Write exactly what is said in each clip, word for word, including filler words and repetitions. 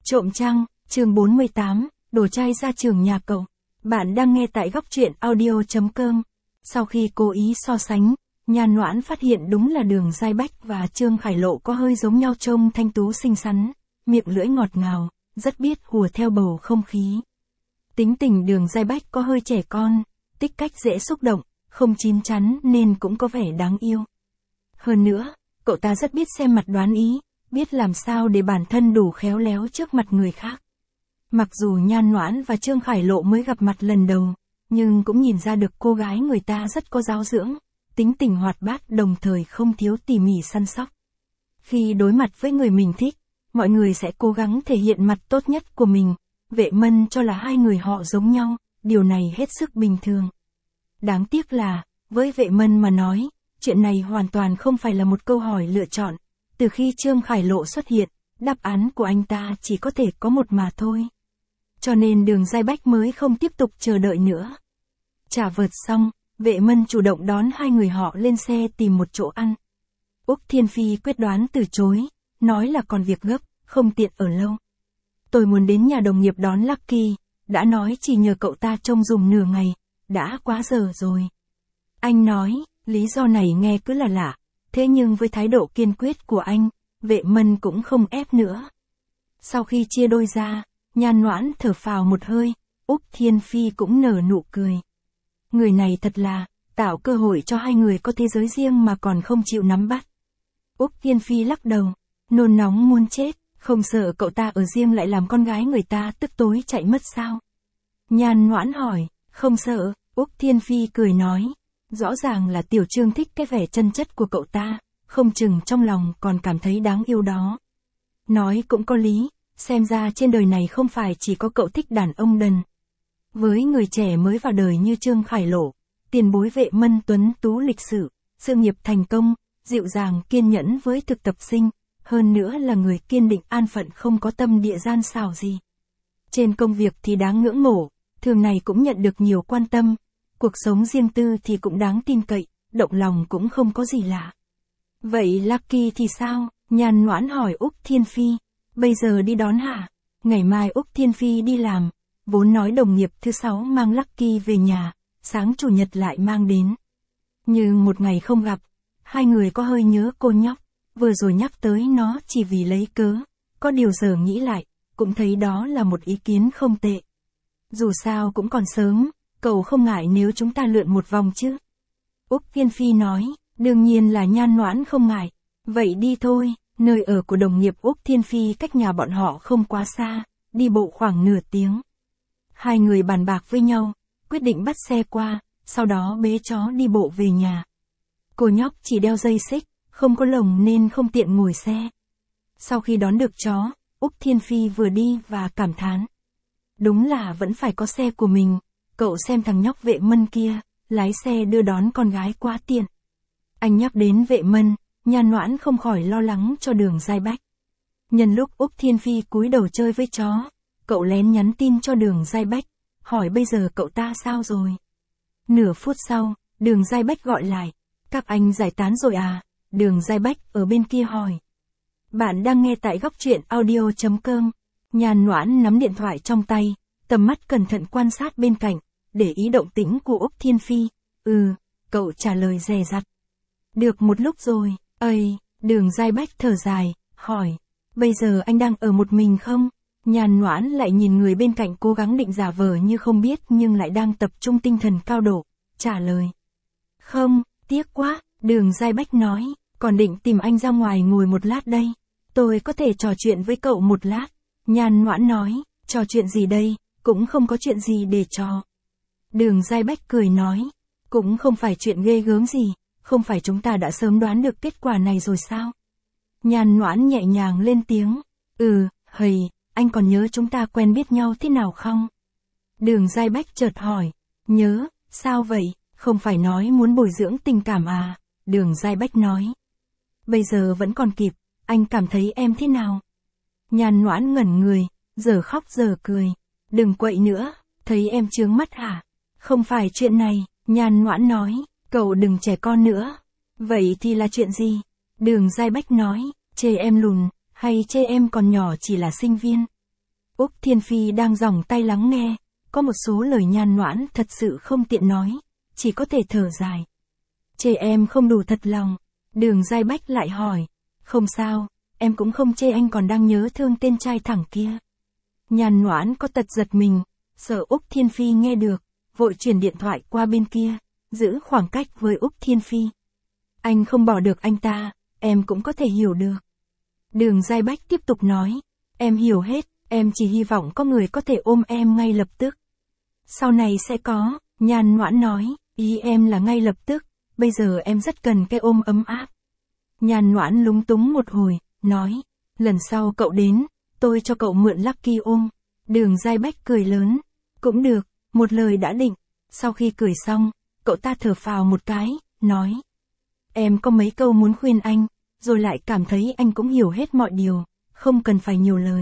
Trộm trăng, chương bốn mươi tám, đồ trai ra trường nhà cậu. Bạn đang nghe tại góc truyện audio chấm com. Sau khi cố ý so sánh, Nhan Noãn phát hiện đúng là Đường Giai Bách và Trương Khải Lộ có hơi giống nhau, trông thanh tú xinh xắn, miệng lưỡi ngọt ngào, rất biết hùa theo bầu không khí. Tính tình Đường Giai Bách có hơi trẻ con, tích cách dễ xúc động, không chín chắn nên cũng có vẻ đáng yêu. Hơn nữa, cậu ta rất biết xem mặt đoán ý, biết làm sao để bản thân đủ khéo léo trước mặt người khác. Mặc dù Nhan Noãn và Trương Khải Lộ mới gặp mặt lần đầu, nhưng cũng nhìn ra được cô gái người ta rất có giáo dưỡng, tính tình hoạt bát đồng thời không thiếu tỉ mỉ săn sóc. Khi đối mặt với người mình thích, mọi người sẽ cố gắng thể hiện mặt tốt nhất của mình. Vệ Mân cho là hai người họ giống nhau, điều này hết sức bình thường. Đáng tiếc là, với Vệ Mân mà nói, chuyện này hoàn toàn không phải là một câu hỏi lựa chọn. Từ khi Trương Khải Lộ xuất hiện, đáp án của anh ta chỉ có thể có một mà thôi. Cho nên Đường Giai Bách mới không tiếp tục chờ đợi nữa. Trả vợt xong, Vệ Mân chủ động đón hai người họ lên xe tìm một chỗ ăn. Úc Thiên Phi quyết đoán từ chối, nói là còn việc gấp, không tiện ở lâu. Tôi muốn đến nhà đồng nghiệp đón Lucky, đã nói chỉ nhờ cậu ta trông dùng nửa ngày, đã quá giờ rồi. Anh nói, lý do này nghe cứ là lạ, thế nhưng với thái độ kiên quyết của anh, Vệ Mân cũng không ép nữa. Sau khi chia đôi ra, Nhan Noãn thở phào một hơi, Úc Thiên Phi cũng nở nụ cười. Người này thật là, tạo cơ hội cho hai người có thế giới riêng mà còn không chịu nắm bắt. Úc Thiên Phi lắc đầu, nôn nóng muốn chết, không sợ cậu ta ở riêng lại làm con gái người ta tức tối chạy mất sao? Nhan Noãn hỏi, không sợ, Úc Thiên Phi cười nói. Rõ ràng là Tiểu Trương thích cái vẻ chân chất của cậu ta, không chừng trong lòng còn cảm thấy đáng yêu đó. Nói cũng có lý, xem ra trên đời này không phải chỉ có cậu thích đàn ông đần. Với người trẻ mới vào đời như Trương Khải Lộ, tiền bối Vệ Mân tuấn tú lịch sự, sự nghiệp thành công, dịu dàng kiên nhẫn với thực tập sinh, hơn nữa là người kiên định an phận không có tâm địa gian xảo gì. Trên công việc thì đáng ngưỡng mộ, thường này cũng nhận được nhiều quan tâm. Cuộc sống riêng tư thì cũng đáng tin cậy, động lòng cũng không có gì lạ. Vậy Lucky thì sao? Nhan Noãn hỏi Úc Thiên Phi. Bây giờ đi đón hả? Ngày mai Úc Thiên Phi đi làm, vốn nói đồng nghiệp thứ sáu mang Lucky về nhà, sáng chủ nhật lại mang đến. Nhưng một ngày không gặp, hai người có hơi nhớ cô nhóc, vừa rồi nhắc tới nó chỉ vì lấy cớ, có điều giờ nghĩ lại, cũng thấy đó là một ý kiến không tệ. Dù sao cũng còn sớm. Cậu không ngại nếu chúng ta lượn một vòng chứ? Úc Thiên Phi nói, đương nhiên là Nhan Noãn không ngại. Vậy đi thôi, nơi ở của đồng nghiệp Úc Thiên Phi cách nhà bọn họ không quá xa, đi bộ khoảng nửa tiếng. Hai người bàn bạc với nhau, quyết định bắt xe qua, sau đó bế chó đi bộ về nhà. Cô nhóc chỉ đeo dây xích, không có lồng nên không tiện ngồi xe. Sau khi đón được chó, Úc Thiên Phi vừa đi và cảm thán. Đúng là vẫn phải có xe của mình. Cậu xem thằng nhóc Vệ Mân kia, lái xe đưa đón con gái quá tiện. Anh nhắc đến Vệ Mân, Nhan Noãn không khỏi lo lắng cho Đường Giai Bách. Nhân lúc Úc Thiên Phi cúi đầu chơi với chó, cậu lén nhắn tin cho Đường Giai Bách, hỏi bây giờ cậu ta sao rồi. Nửa phút sau, Đường Giai Bách gọi lại, các anh giải tán rồi à? Đường Giai Bách ở bên kia hỏi. Bạn đang nghe tại góc truyện audio chấm com. Nhan Noãn nắm điện thoại trong tay, tầm mắt cẩn thận quan sát bên cạnh, để ý động tĩnh của Úc Thiên Phi. Ừ, cậu trả lời dè dặt. Được một lúc rồi, ây, Đường Giai Bách thở dài, hỏi, bây giờ anh đang ở một mình không? Nhan Noãn lại nhìn người bên cạnh cố gắng định giả vờ như không biết nhưng lại đang tập trung tinh thần cao độ, trả lời. Không, tiếc quá, Đường Giai Bách nói, còn định tìm anh ra ngoài ngồi một lát đây. Tôi có thể trò chuyện với cậu một lát. Nhan Noãn nói, trò chuyện gì đây, cũng không có chuyện gì để trò. Đường Giai Bách cười nói, cũng không phải chuyện ghê gớm gì, không phải chúng ta đã sớm đoán được kết quả này rồi sao? Nhan Noãn nhẹ nhàng lên tiếng, ừ, hầy, anh còn nhớ chúng ta quen biết nhau thế nào không? Đường Giai Bách chợt hỏi, nhớ, sao vậy, không phải nói muốn bồi dưỡng tình cảm à? Đường Giai Bách nói, bây giờ vẫn còn kịp, anh cảm thấy em thế nào? Nhan Noãn ngẩn người, giờ khóc giờ cười, đừng quậy nữa, thấy em chướng mắt hả? Không phải chuyện này, Nhan Noãn nói, cậu đừng trẻ con nữa. Vậy thì là chuyện gì? Đường Giai Bách nói, chê em lùn, hay chê em còn nhỏ chỉ là sinh viên? Úc Thiên Phi đang dòng tay lắng nghe, có một số lời Nhan Noãn thật sự không tiện nói, chỉ có thể thở dài. Chê em không đủ thật lòng. Đường Giai Bách lại hỏi. Không sao, em cũng không chê anh còn đang nhớ thương tên trai thẳng kia. Nhan Noãn có tật giật mình, sợ Úc Thiên Phi nghe được, vội chuyển điện thoại qua bên kia, giữ khoảng cách với Úc Thiên Phi. Anh không bỏ được anh ta, em cũng có thể hiểu được. Đường Giai Bách tiếp tục nói. Em hiểu hết, em chỉ hy vọng có người có thể ôm em ngay lập tức. Sau này sẽ có, Nhan Noãn nói, ý em là ngay lập tức, bây giờ em rất cần cái ôm ấm áp. Nhan Noãn lúng túng một hồi, nói, lần sau cậu đến, tôi cho cậu mượn Lucky ôm. Đường Giai Bách cười lớn, cũng được, một lời đã định. Sau khi cười xong, cậu ta thở phào một cái, nói, em có mấy câu muốn khuyên anh, rồi lại cảm thấy anh cũng hiểu hết mọi điều, không cần phải nhiều lời.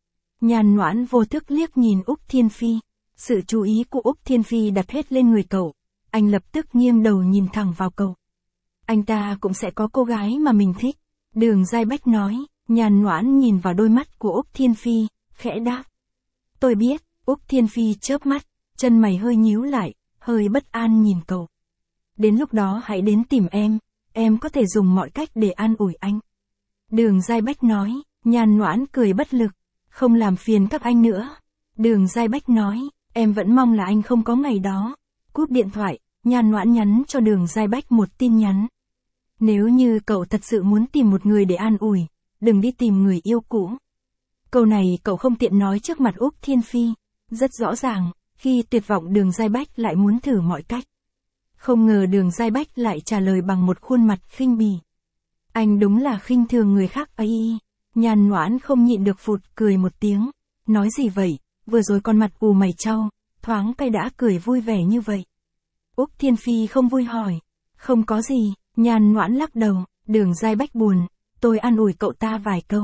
Nhan Noãn vô thức liếc nhìn Úc Thiên Phi, sự chú ý của Úc Thiên Phi đặt hết lên người cậu, anh lập tức nghiêng đầu nhìn thẳng vào cậu. Anh ta cũng sẽ có cô gái mà mình thích. Đường Giai Bách nói. Nhan Noãn nhìn vào đôi mắt của Úc Thiên Phi, khẽ đáp. Tôi biết. Úc Thiên Phi chớp mắt, chân mày hơi nhíu lại, hơi bất an nhìn cậu. Đến lúc đó hãy đến tìm em, em có thể dùng mọi cách để an ủi anh. Đường Giai Bách nói. Nhan Noãn cười bất lực, không làm phiền các anh nữa. Đường Giai Bách nói, em vẫn mong là anh không có ngày đó. Cúp điện thoại, Nhan Noãn nhắn cho Đường Giai Bách một tin nhắn. Nếu như cậu thật sự muốn tìm một người để an ủi, đừng đi tìm người yêu cũ. Câu này cậu không tiện nói trước mặt Úc Thiên Phi. Rất rõ ràng, khi tuyệt vọng Đường Giai Bách lại muốn thử mọi cách. Không ngờ Đường Giai Bách lại trả lời bằng một khuôn mặt khinh bỉ. Anh đúng là khinh thường người khác ấy. Nhan Noãn không nhịn được phụt cười một tiếng. Nói gì vậy, vừa rồi con mặt ù mày trao, thoáng cái đã cười vui vẻ như vậy. Úc Thiên Phi không vui hỏi. Không có gì. Nhan Noãn lắc đầu. Đường Giai Bách buồn, tôi an ủi cậu ta vài câu.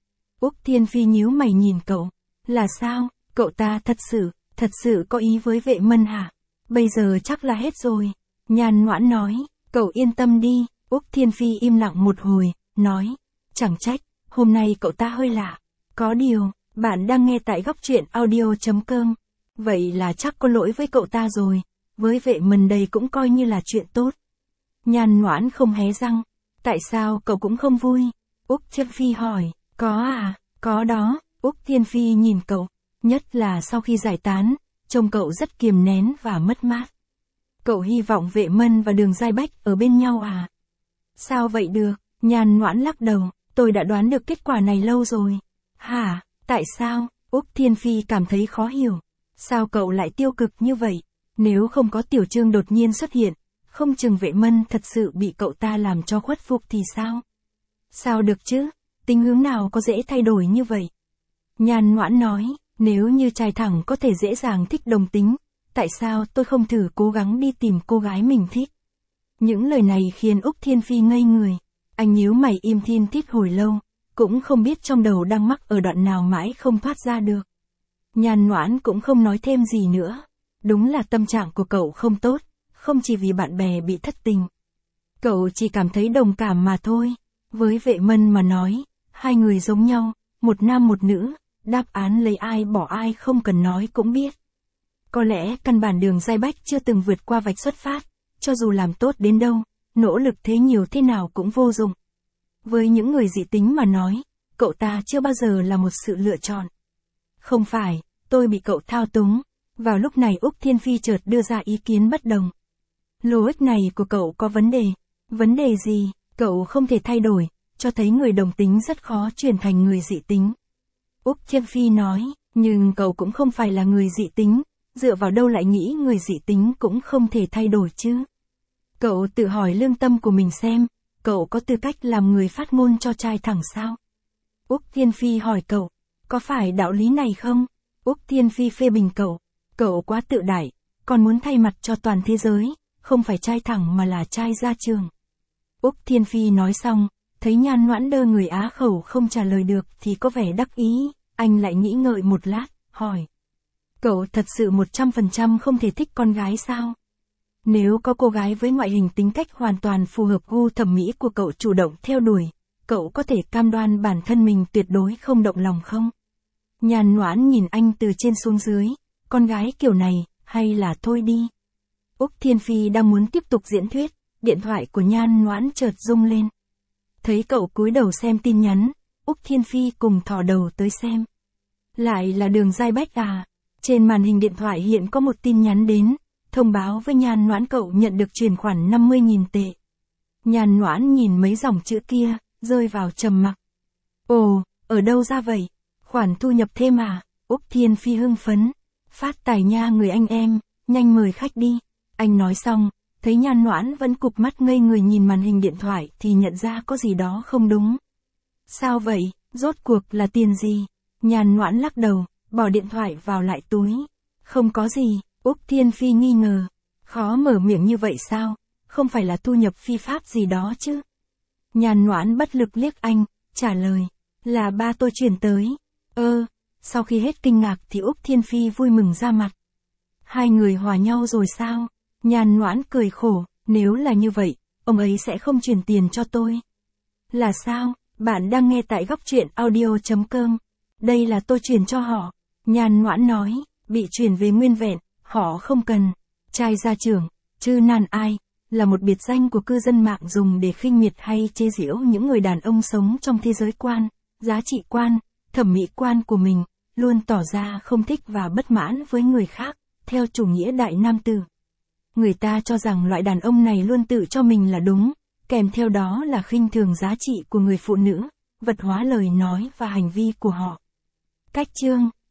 Úc Thiên Phi nhíu mày nhìn cậu. Là sao, cậu ta thật sự, thật sự có ý với Vệ Mân hả? Bây giờ chắc là hết rồi. Nhan Noãn nói. Cậu yên tâm đi. Úc Thiên Phi im lặng một hồi, nói. Chẳng trách, hôm nay cậu ta hơi lạ. Có điều, bạn đang nghe tại góc truyện audio chấm com. Vậy là chắc có lỗi với cậu ta rồi. Với Vệ Mân đây cũng coi như là chuyện tốt. Nhan Noãn không hé răng. Tại sao cậu cũng không vui? Úc Thiên Phi hỏi. Có à, có đó. Úc Thiên Phi nhìn cậu. Nhất là sau khi giải tán, trông cậu rất kiềm nén và mất mát. Cậu hy vọng Vệ Mân và Đường Giai Bách ở bên nhau à? Sao vậy được? Nhan Noãn lắc đầu. Tôi đã đoán được kết quả này lâu rồi. Hả? Tại sao? Úc Thiên Phi cảm thấy khó hiểu. Sao cậu lại tiêu cực như vậy? Nếu không có Tiểu Trương đột nhiên xuất hiện, không chừng Vệ Mân thật sự bị cậu ta làm cho khuất phục thì sao? Sao được chứ? Tính hướng nào có dễ thay đổi như vậy? Nhan Noãn nói, nếu như trai thẳng có thể dễ dàng thích đồng tính, tại sao tôi không thử cố gắng đi tìm cô gái mình thích? Những lời này khiến Úc Thiên Phi ngây người. Anh nhíu mày im thiên tít hồi lâu, cũng không biết trong đầu đang mắc ở đoạn nào mãi không thoát ra được. Nhan Noãn cũng không nói thêm gì nữa. Đúng là tâm trạng của cậu không tốt, không chỉ vì bạn bè bị thất tình. Cậu chỉ cảm thấy đồng cảm mà thôi. Với Vệ Mân mà nói, hai người giống nhau, một nam một nữ, đáp án lấy ai bỏ ai không cần nói cũng biết. Có lẽ căn bản Đường Giai Bách chưa từng vượt qua vạch xuất phát, cho dù làm tốt đến đâu, nỗ lực thế nhiều thế nào cũng vô dụng. Với những người dị tính mà nói, cậu ta chưa bao giờ là một sự lựa chọn. Không phải, tôi bị cậu thao túng. Vào lúc này Úc Thiên Phi chợt đưa ra ý kiến bất đồng. Logic này của cậu có vấn đề. Vấn đề gì? Cậu không thể thay đổi, cho thấy người đồng tính rất khó chuyển thành người dị tính. Úc Thiên Phi nói, nhưng cậu cũng không phải là người dị tính, dựa vào đâu lại nghĩ người dị tính cũng không thể thay đổi chứ? Cậu tự hỏi lương tâm của mình xem, cậu có tư cách làm người phát ngôn cho trai thẳng sao? Úc Thiên Phi hỏi cậu, có phải đạo lý này không? Úc Thiên Phi phê bình cậu, cậu quá tự đại, còn muốn thay mặt cho toàn thế giới, không phải trai thẳng mà là trai ra trường. Úc Thiên Phi nói xong, thấy Nhan Noãn đơ người á khẩu không trả lời được thì có vẻ đắc ý, anh lại nghĩ ngợi một lát, hỏi. Cậu thật sự một trăm phần trăm không thể thích con gái sao? Nếu có cô gái với ngoại hình tính cách hoàn toàn phù hợp gu thẩm mỹ của cậu chủ động theo đuổi, cậu có thể cam đoan bản thân mình tuyệt đối không động lòng không? Nhan Noãn nhìn anh từ trên xuống dưới, con gái kiểu này, hay là thôi đi. Úc Thiên Phi đang muốn tiếp tục diễn thuyết, điện thoại của Nhan Noãn chợt rung lên. Thấy cậu cúi đầu xem tin nhắn, Úc Thiên Phi cùng thò đầu tới xem. Lại là Đường Giai Bách à? Trên màn hình điện thoại hiện có một tin nhắn đến, thông báo với Nhan Noãn cậu nhận được chuyển khoản năm mươi nghìn tệ. Nhan Noãn nhìn mấy dòng chữ kia, rơi vào trầm mặc. Ồ, ở đâu ra vậy? Khoản thu nhập thêm à? Úc Thiên Phi hưng phấn. Phát tài nha người anh em, nhanh mời khách đi. Anh nói xong, thấy Nhan Noãn vẫn cụp mắt ngây người nhìn màn hình điện thoại thì nhận ra có gì đó không đúng. Sao vậy, rốt cuộc là tiền gì? Nhan Noãn lắc đầu, bỏ điện thoại vào lại túi. Không có gì, Úc Thiên Phi nghi ngờ. Khó mở miệng như vậy sao? Không phải là thu nhập phi pháp gì đó chứ? Nhan Noãn bất lực liếc anh, trả lời. Là ba tôi chuyển tới. Ơ, sau khi hết kinh ngạc thì Úc Thiên Phi vui mừng ra mặt. Hai người hòa nhau rồi sao? Nhan Noãn cười khổ, nếu là như vậy, ông ấy sẽ không chuyển tiền cho tôi. Là sao? Bạn đang nghe tại góc truyện audio chấm com. Đây là tôi chuyển cho họ. Nhan Noãn nói, bị chuyển về nguyên vẹn, họ không cần. Trai gia trưởng, chư nan ai, là một biệt danh của cư dân mạng dùng để khinh miệt hay chế giễu những người đàn ông sống trong thế giới quan, giá trị quan, thẩm mỹ quan của mình, luôn tỏ ra không thích và bất mãn với người khác, theo chủ nghĩa đại nam tử. Người ta cho rằng loại đàn ông này luôn tự cho mình là đúng, kèm theo đó là khinh thường giá trị của người phụ nữ, vật hóa lời nói và hành vi của họ. Cách chương